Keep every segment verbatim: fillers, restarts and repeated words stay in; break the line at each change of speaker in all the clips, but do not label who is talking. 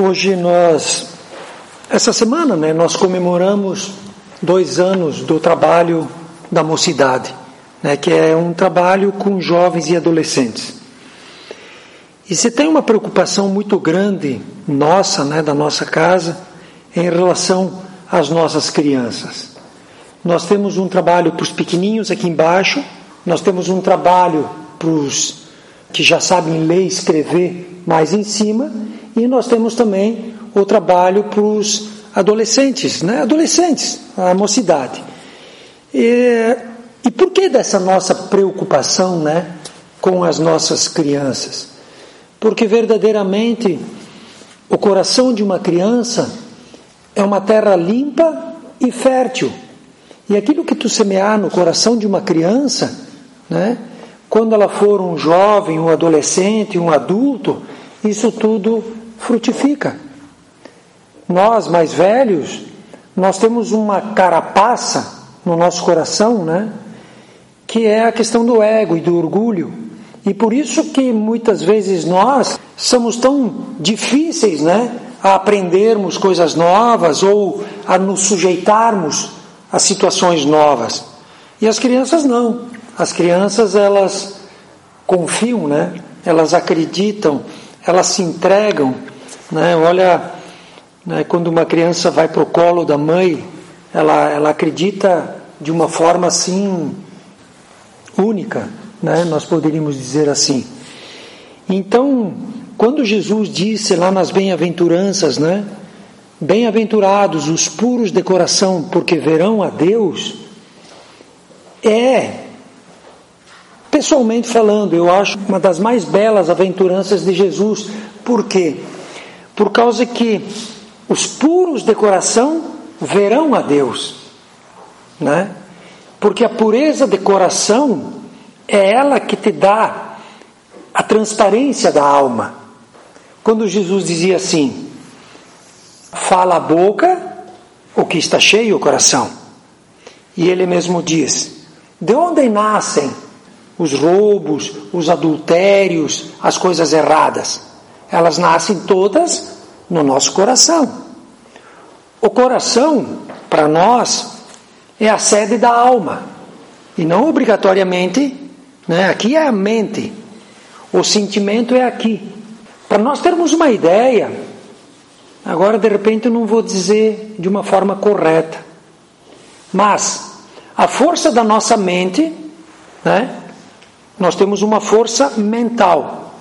Hoje nós, essa semana, né, nós comemoramos dois anos do trabalho da mocidade, né, que é um trabalho com jovens e adolescentes. E se tem uma preocupação muito grande nossa, né, da nossa casa, em relação às nossas crianças. Nós temos um trabalho para os pequenininhos aqui embaixo, nós temos um trabalho para os que já sabem ler e escrever mais em cima, e nós temos também o trabalho para os adolescentes, né? Adolescentes, a mocidade. E, e por que dessa nossa preocupação, né, com as nossas crianças? Porque verdadeiramente o coração de uma criança é uma terra limpa e fértil. E aquilo que tu semear no coração de uma criança, né, quando ela for um jovem, um adolescente, um adulto, isso tudo frutifica. Nós, mais velhos, nós temos uma carapaça no nosso coração, né, que é a questão do ego e do orgulho. E por isso que muitas vezes nós somos tão difíceis, né, a aprendermos coisas novas ou a nos sujeitarmos a situações novas. E as crianças não. As crianças, elas confiam, né? Elas acreditam, elas se entregam, né? Olha, né, quando uma criança vai para o colo da mãe, ela, ela acredita de uma forma assim única, né? Nós poderíamos dizer assim. Então, quando Jesus disse lá nas bem-aventuranças, né? Bem-aventurados os puros de coração, porque verão a Deus, é, pessoalmente falando, eu acho uma das mais belas aventuranças de Jesus. Por quê? Por causa que os puros de coração verão a Deus, né? Porque a pureza de coração é ela que te dá a transparência da alma. Quando Jesus dizia assim: fala a boca o que está cheio o coração. E ele mesmo diz: de onde nascem os roubos, os adultérios, as coisas erradas? Elas nascem todas no nosso coração. O coração, para nós, é a sede da alma. E não obrigatoriamente, né? Aqui é a mente. O sentimento é aqui. Para nós termos uma ideia, agora de repente eu não vou dizer de uma forma correta, mas a força da nossa mente, né? Nós temos uma força mental.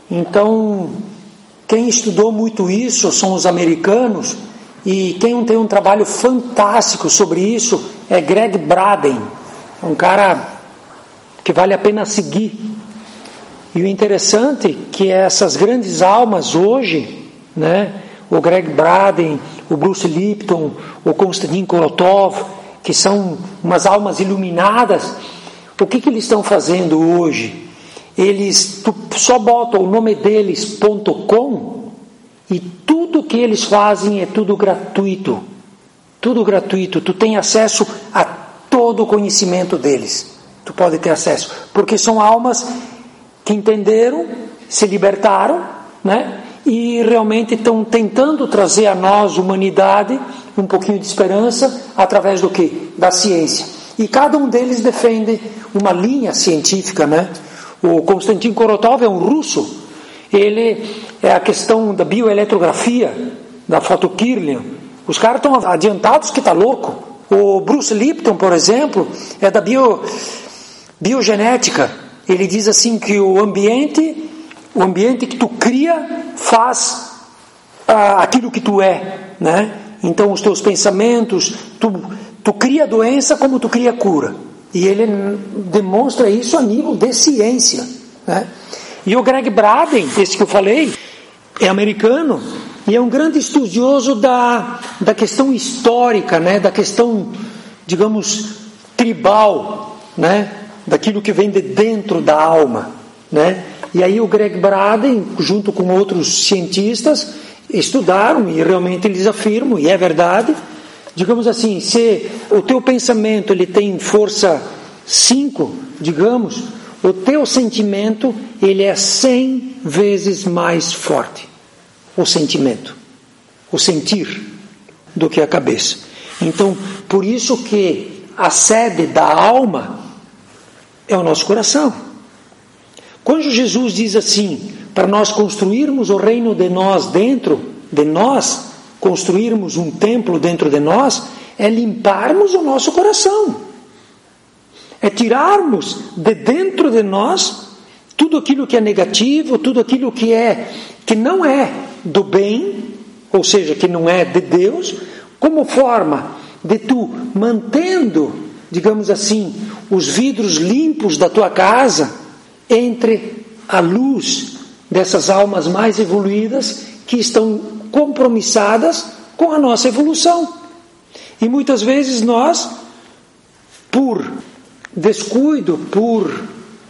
Então, quem estudou muito isso são os americanos, e quem tem um trabalho fantástico sobre isso é Greg Braden, um cara que vale a pena seguir. E o interessante é que essas grandes almas hoje, né, o Greg Braden, o Bruce Lipton, o Konstantin Korotov, que são umas almas iluminadas, o que, que eles estão fazendo hoje? Eles tu só botam o nome deles ponto com e tudo que eles fazem é tudo gratuito. Tudo gratuito. Tu tem acesso a todo o conhecimento deles. Tu pode ter acesso. Porque são almas que entenderam, se libertaram, né? E realmente estão tentando trazer a nós, humanidade, um pouquinho de esperança, através do quê? Da ciência. E cada um deles defende uma linha científica, né? O Konstantin Korotov é um russo, ele é a questão da bioeletrografia, da fotoquímica. Os caras estão adiantados que está louco. O Bruce Lipton, por exemplo, é da bio, biogenética. Ele diz assim que o ambiente, o ambiente que tu cria faz ah, aquilo que tu é, né? Então os teus pensamentos, tu, tu cria a doença como tu cria a cura. E ele demonstra isso a nível de ciência, né? E o Greg Braden, esse que eu falei, é americano e é um grande estudioso da, da questão histórica, né? Da questão, digamos, tribal, né? Daquilo que vem de dentro da alma, né? E aí o Greg Braden, junto com outros cientistas, estudaram e realmente eles afirmam, e é verdade, digamos assim, se o teu pensamento ele tem força cinco, digamos, o teu sentimento ele é cem vezes mais forte. O sentimento. o sentir, do que a cabeça. Então, por isso que a sede da alma é o nosso coração. Quando Jesus diz assim, para nós construirmos o reino de nós dentro de nós, construirmos um templo dentro de nós, é limparmos o nosso coração. É tirarmos de dentro de nós tudo aquilo que é negativo, tudo aquilo que é que não é do bem, ou seja, que não é de Deus, como forma de tu mantendo, digamos assim, os vidros limpos da tua casa entre a luz dessas almas mais evoluídas que estão compromissadas com a nossa evolução. E muitas vezes nós, por descuido, por,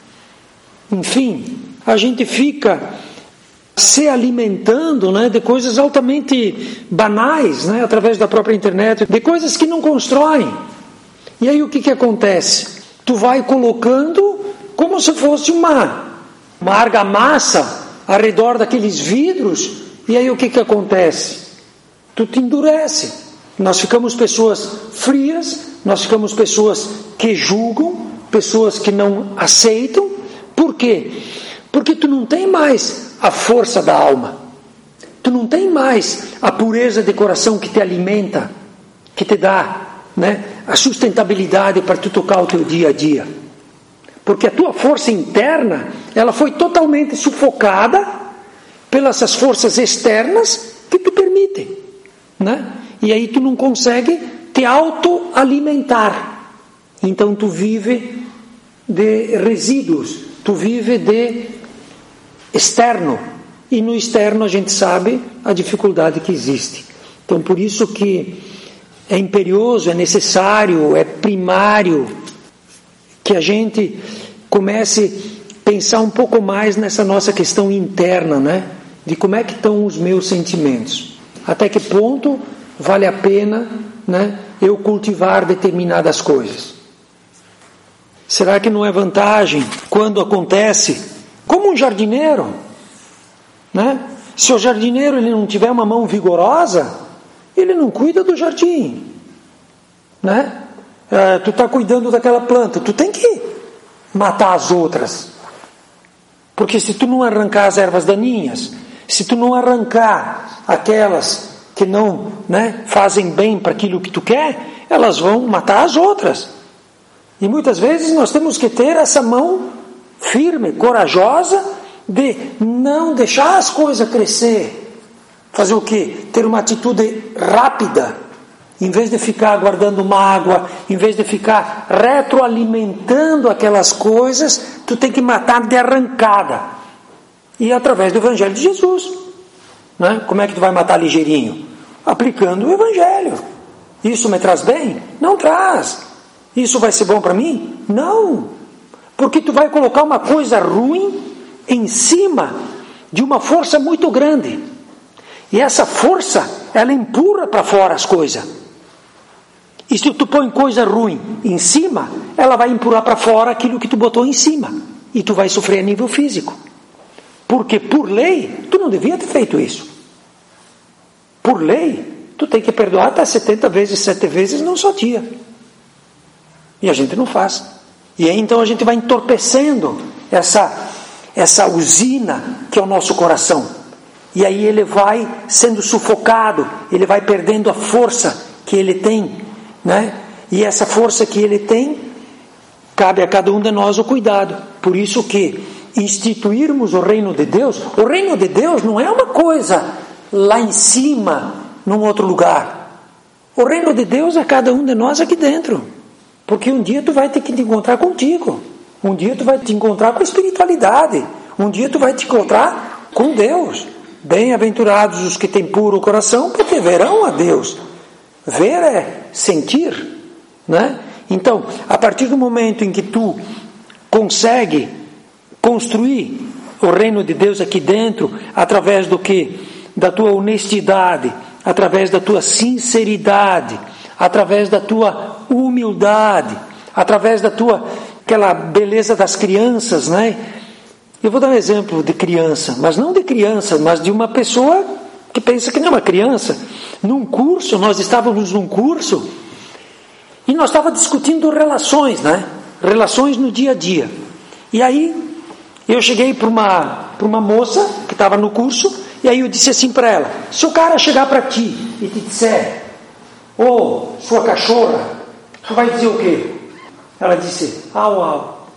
enfim, a gente fica se alimentando, né, de coisas altamente banais, né, através da própria internet, de coisas que não constroem. E aí o que, que acontece? Tu vai colocando como se fosse uma, uma argamassa ao redor daqueles vidros, e aí o que, que acontece? Tu te endurece. Nós ficamos pessoas frias, nós ficamos pessoas que julgam, pessoas que não aceitam. Por quê? Porque tu não tem mais a força da alma, tu não tem mais a pureza de coração que te alimenta, que te dá, né, a sustentabilidade para tu tocar o teu dia a dia. Porque a tua força interna, ela foi totalmente sufocada pelas essas forças externas que te permitem, né? E aí tu não consegue te autoalimentar. Então tu vive de resíduos, tu vive de externo, e no externo a gente sabe a dificuldade que existe. Então por isso que é imperioso, é necessário, é primário que a gente comece a pensar um pouco mais nessa nossa questão interna, né? De como é que estão os meus sentimentos, até que ponto vale a pena, né, eu cultivar determinadas coisas. Será que não é vantagem quando acontece como um jardineiro, né? Se o jardineiro ele não tiver uma mão vigorosa, ele não cuida do jardim, né? É, tu está cuidando daquela planta, tu tem que matar as outras, porque se tu não arrancar as ervas daninhas, se tu não arrancar aquelas que não, né, fazem bem para aquilo que tu quer, elas vão matar as outras. E muitas vezes nós temos que ter essa mão firme, corajosa, de não deixar as coisas crescer. Fazer o quê? Ter uma atitude rápida, em vez de ficar guardando mágoa, em vez de ficar retroalimentando aquelas coisas, tu tem que matar de arrancada. E através do Evangelho de Jesus, né? Como é que tu vai matar ligeirinho? Aplicando o Evangelho. Isso me traz bem? Não traz. Isso vai ser bom para mim? Não. Porque tu vai colocar uma coisa ruim em cima de uma força muito grande. E essa força, ela empurra para fora as coisas. E se tu põe coisa ruim em cima, ela vai empurrar para fora aquilo que tu botou em cima. E tu vai sofrer a nível físico. Porque por lei, tu não devia ter feito isso. Por lei, tu tem que perdoar até setenta vezes, sete vezes num só dia. E a gente não faz. E aí então a gente vai entorpecendo essa, essa usina que é o nosso coração. E aí ele vai sendo sufocado, ele vai perdendo a força que ele tem, né? E essa força que ele tem, cabe a cada um de nós o cuidado. Por isso que instituirmos o reino de Deus, o reino de Deus não é uma coisa lá em cima, num outro lugar. O reino de Deus é cada um de nós aqui dentro. Porque um dia tu vai ter que te encontrar contigo. Um dia tu vai te encontrar com a espiritualidade. Um dia tu vai te encontrar com Deus. Bem-aventurados os que têm puro coração, porque verão a Deus. Ver é sentir, né? Então, a partir do momento em que tu consegue construir o reino de Deus aqui dentro, através do que? Da tua honestidade, através da tua sinceridade, através da tua humildade, através da tua, aquela beleza das crianças, né? Eu vou dar um exemplo de criança, mas não de criança, mas de uma pessoa que pensa que nem uma criança. Num curso, nós estávamos num curso e nós estávamos discutindo relações, né? Relações no dia a dia. E aí eu cheguei para uma, para uma moça que estava no curso, e aí eu disse assim para ela: se o cara chegar para ti e te disser, ô, oh, sua cachorra, tu vai dizer o quê? Ela disse, au, au.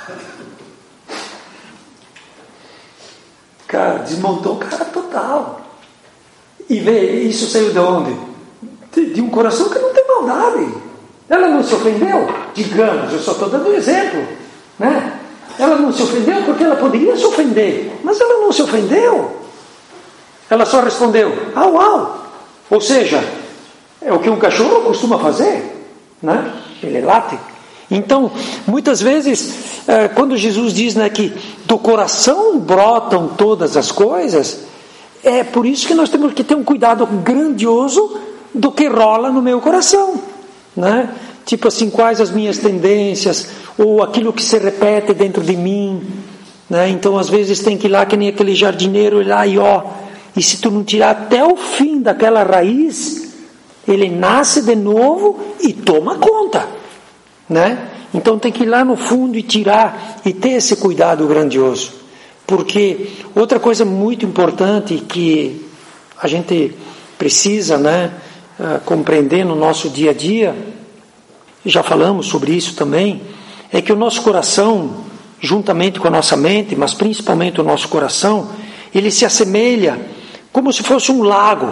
Cara, desmontou o cara total. E vê, isso saiu de onde? De, de um coração que não tem maldade. Ela não se ofendeu, digamos, eu só estou dando um exemplo, né? Ela não se ofendeu porque ela poderia se ofender, mas ela não se ofendeu. Ela só respondeu, au, au. Ou seja, é o que um cachorro costuma fazer, né? Ele late. Então, muitas vezes, quando Jesus diz, né, que do coração brotam todas as coisas, é por isso que nós temos que ter um cuidado grandioso do que rola no meu coração, né? Tipo assim, quais as minhas tendências, ou aquilo que se repete dentro de mim, né? Então às vezes tem que ir lá que nem aquele jardineiro, ir lá e ó, e se tu não tirar até o fim daquela raiz, ele nasce de novo e toma conta, né? Então tem que ir lá no fundo e tirar, e ter esse cuidado grandioso. Porque outra coisa muito importante que a gente precisa, né, uh, compreender no nosso dia a dia, já falamos sobre isso também, é que o nosso coração, juntamente com a nossa mente, mas principalmente o nosso coração, ele se assemelha como se fosse um lago.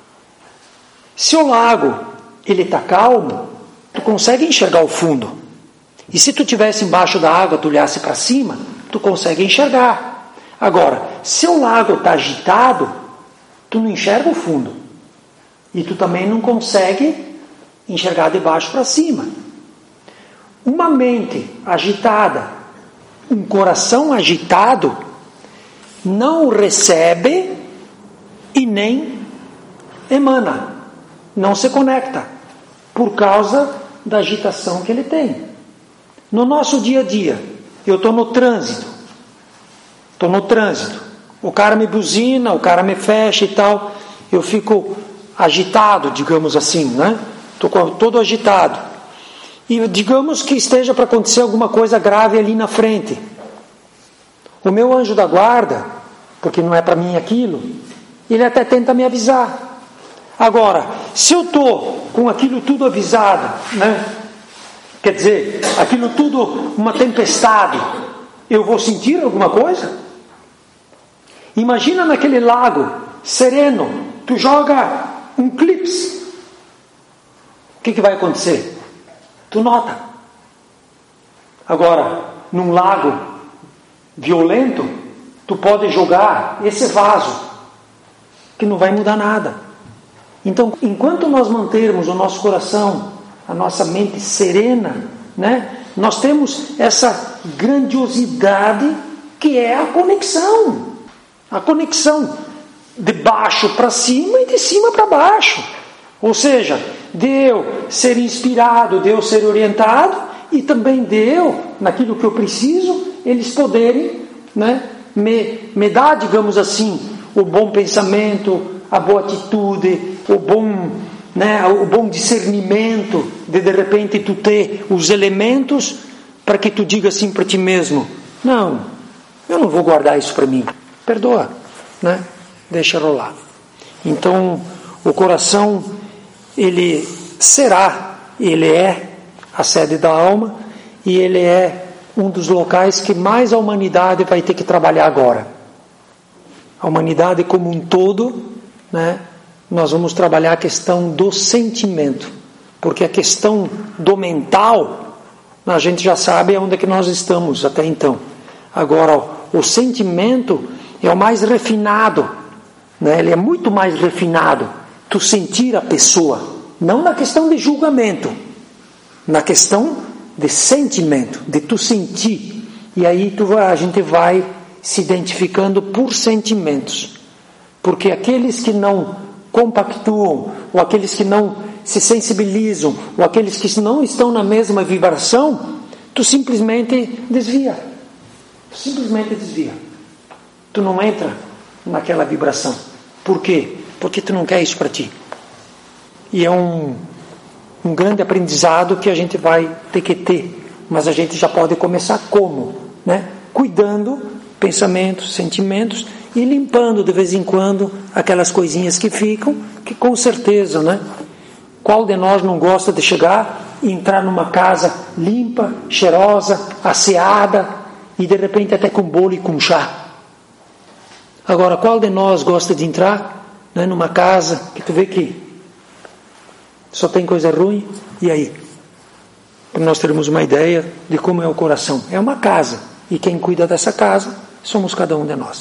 Se o lago ele está calmo, tu consegue enxergar o fundo. E se tu estivesse embaixo da água, tu olhasse para cima, tu consegue enxergar. Agora, se o lago está agitado, tu não enxerga o fundo. E tu também não consegue enxergar de baixo para cima. Uma mente agitada, um coração agitado, não recebe e nem emana, não se conecta, por causa da agitação que ele tem. No nosso dia a dia, eu estou no trânsito, estou no trânsito, o cara me buzina, o cara me fecha e tal, eu fico agitado, digamos assim, né? Estou todo agitado. E digamos que esteja para acontecer alguma coisa grave ali na frente. O meu anjo da guarda, porque não é para mim aquilo, ele até tenta me avisar. Agora, se eu estou com aquilo tudo avisado, né? Quer dizer, aquilo tudo uma tempestade, eu vou sentir alguma coisa? Imagina naquele lago sereno, tu joga um clips. O que, que vai acontecer? Tu nota. Agora, num lago violento, tu pode jogar esse vaso, que não vai mudar nada. Então, enquanto nós mantermos o nosso coração, a nossa mente serena, né, nós temos essa grandiosidade que é a conexão. A conexão de baixo para cima e de cima para baixo. Ou seja, de eu ser inspirado, de eu ser orientado, e também de eu, naquilo que eu preciso, eles poderem, né, me, me dar, digamos assim, o bom pensamento, a boa atitude, o bom, né, o bom discernimento, de de repente tu ter os elementos para que tu diga assim para ti mesmo, não, eu não vou guardar isso para mim, perdoa, né? Deixa rolar. Então, o coração, ele será, ele é a sede da alma, e ele é um dos locais que mais a humanidade vai ter que trabalhar agora. A humanidade como um todo, né, nós vamos trabalhar a questão do sentimento, porque a questão do mental, a gente já sabe onde é que nós estamos até então. Agora, o sentimento é o mais refinado, né, ele é muito mais refinado, tu sentir a pessoa, não na questão de julgamento, na questão de sentimento, de tu sentir, e aí tu, a gente vai se identificando por sentimentos, porque aqueles que não compactuam, ou aqueles que não se sensibilizam, ou aqueles que não estão na mesma vibração, tu simplesmente desvia, tu simplesmente desvia, tu não entra naquela vibração. Por quê? Porque tu não quer isso para ti. E é um, um grande aprendizado que a gente vai ter que ter. Mas a gente já pode começar como? Né? Cuidando pensamentos, sentimentos e limpando de vez em quando aquelas coisinhas que ficam, que com certeza, né? Qual de nós não gosta de chegar e entrar numa casa limpa, cheirosa, asseada e de repente até com bolo e com chá? Agora, qual de nós gosta de entrar, né, numa casa que tu vê que só tem coisa ruim? E aí? Para nós termos uma ideia de como é o coração. É uma casa. E quem cuida dessa casa somos cada um de nós.